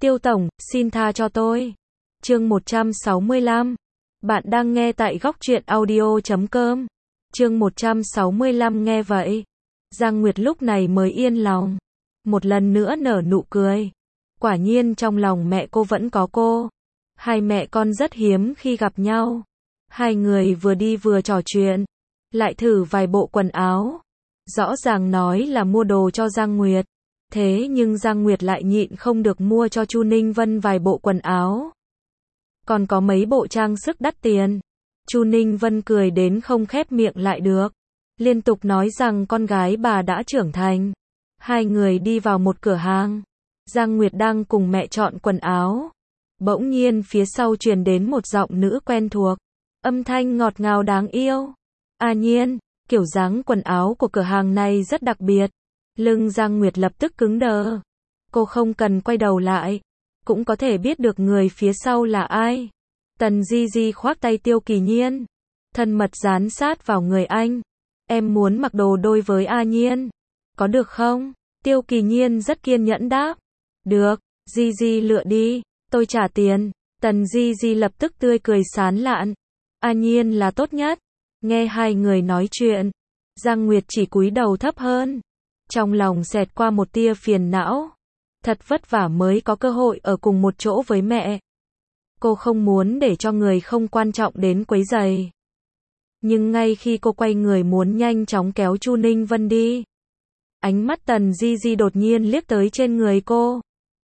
Tiêu tổng, xin tha cho tôi. Chương 165. Bạn đang nghe tại góc truyện audio.com. Chương 165 nghe vậy. Giang Nguyệt lúc này mới yên lòng. Một lần nữa nở nụ cười. Quả nhiên trong lòng mẹ cô vẫn có cô. Hai mẹ con rất hiếm khi gặp nhau. Hai người vừa đi vừa trò chuyện. Lại thử vài bộ quần áo. Rõ ràng nói là mua đồ cho Giang Nguyệt. Thế nhưng Giang Nguyệt lại nhịn không được mua cho Chu Ninh Vân vài bộ quần áo. Còn có mấy bộ trang sức đắt tiền. Chu Ninh Vân cười đến không khép miệng lại được. Liên tục nói rằng con gái bà đã trưởng thành. Hai người đi vào một cửa hàng. Giang Nguyệt đang cùng mẹ chọn quần áo. Bỗng nhiên phía sau truyền đến một giọng nữ quen thuộc. Âm thanh ngọt ngào đáng yêu. A Nhiên, kiểu dáng quần áo của cửa hàng này rất đặc biệt. Lưng Giang Nguyệt lập tức cứng đờ. Cô không cần quay đầu lại. Cũng có thể biết được người phía sau là ai. Tần Di Di khoác tay Tiêu Kỳ Nhiên. Thân mật dán sát vào người anh. Em muốn mặc đồ đôi với A Nhiên. Có được không? Tiêu Kỳ Nhiên rất kiên nhẫn đáp. Được, Di Di lựa đi. Tôi trả tiền. Tần Di Di lập tức tươi cười sán lạn. A Nhiên là tốt nhất. Nghe hai người nói chuyện. Giang Nguyệt chỉ cúi đầu thấp hơn. Trong lòng xẹt qua một tia phiền não. Thật vất vả mới có cơ hội ở cùng một chỗ với mẹ. Cô không muốn để cho người không quan trọng đến quấy rầy. Nhưng ngay khi cô quay người muốn nhanh chóng kéo Chu Ninh Vân đi. Ánh mắt Tần Di Di đột nhiên liếc tới trên người cô.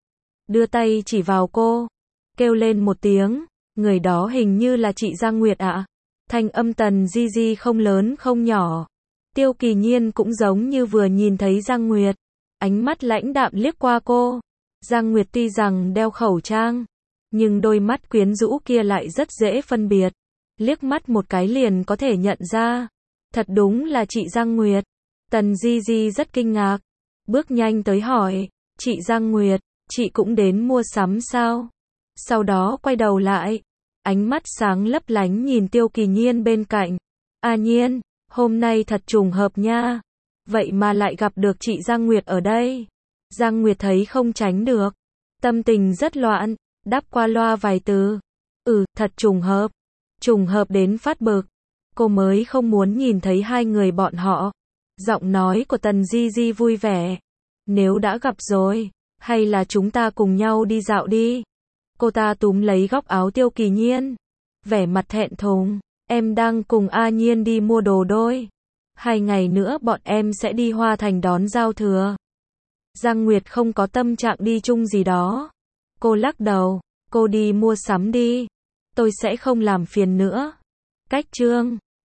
Đưa tay chỉ vào cô. Kêu lên một tiếng. Người đó hình như là chị Giang Nguyệt ạ. Thanh âm Tần Di Di không lớn không nhỏ. Tiêu Kỳ Nhiên cũng giống như vừa nhìn thấy Giang Nguyệt. Ánh mắt lãnh đạm liếc qua cô. Giang Nguyệt tuy rằng đeo khẩu trang. Nhưng đôi mắt quyến rũ kia lại rất dễ phân biệt. Liếc mắt một cái liền có thể nhận ra. Thật đúng là chị Giang Nguyệt. Tần Di Di rất kinh ngạc. Bước nhanh tới hỏi. Chị Giang Nguyệt, chị cũng đến mua sắm sao? Sau đó quay đầu lại. Ánh mắt sáng lấp lánh nhìn Tiêu Kỳ Nhiên bên cạnh. A Nhiên, hôm nay thật trùng hợp nha. Vậy mà lại gặp được chị Giang Nguyệt ở đây. Giang Nguyệt thấy không tránh được. Tâm tình rất loạn. Đáp qua loa vài từ. Thật trùng hợp. Trùng hợp đến phát bực. Cô mới không muốn nhìn thấy hai người bọn họ. Giọng nói của Tần Di Di vui vẻ. Nếu đã gặp rồi, hay là chúng ta cùng nhau đi dạo đi. Cô ta túm lấy góc áo Tiêu Kỳ Nhiên. Vẻ mặt thẹn thùng. Em đang cùng A Nhiên đi mua đồ đôi. 2 ngày nữa bọn em sẽ đi Hoa Thành đón giao thừa. Giang Nguyệt không có tâm trạng đi chung gì đó. Cô lắc đầu. Cô đi mua sắm đi. Tôi sẽ không làm phiền nữa. Cách chương